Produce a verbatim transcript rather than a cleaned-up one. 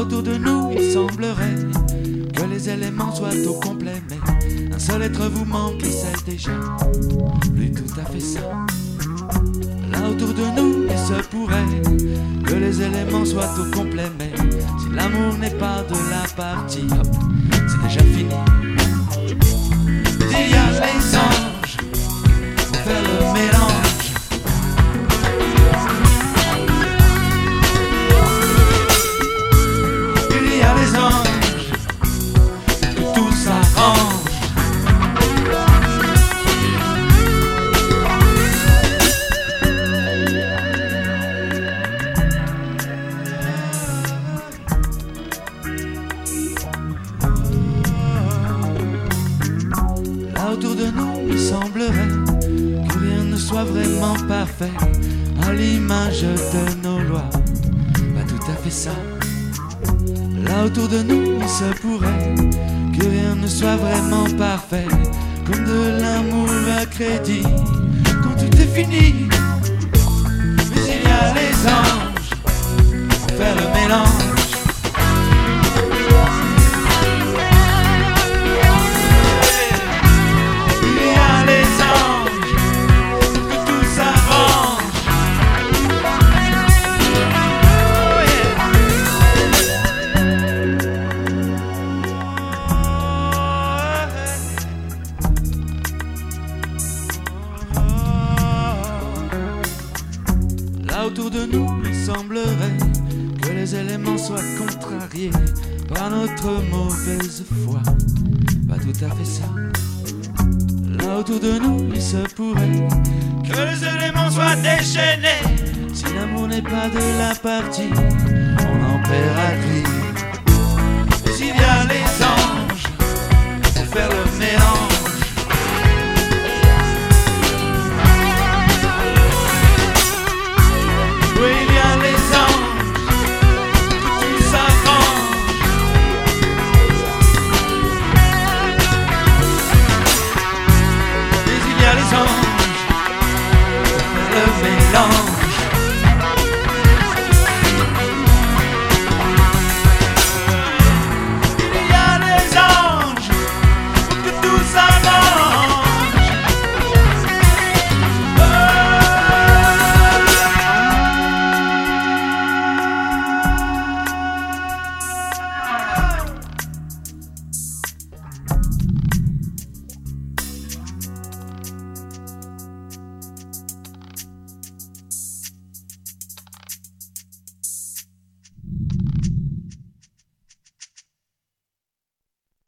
autour de nous, il semblerait que les éléments soient au complet, mais un seul être vous manque et c'est déjà plus tout à fait ça. Là autour de nous, il se pourrait que les éléments soient au complet, mais si l'amour n'est pas de la partie, hop, c'est déjà fini. Il y a les anges pour faire le mélange. Il y a les anges pour que tout s'arrange. Autour de nous, il semblerait que rien ne soit vraiment parfait à l'image de nos lois. Pas tout à fait ça. Là autour de nous, il se pourrait que rien ne soit vraiment parfait, comme de l'amour à crédit, quand tout est fini. Mais il y a les anges pour faire le mélange. Là autour de nous, il semblerait que les éléments soient contrariés par notre mauvaise foi. Pas tout à fait ça. Là autour de nous, il se pourrait que les éléments soient déchaînés. Si l'amour n'est pas de la partie, on en paiera gris. Mais il y a les anges pour faire le mélange.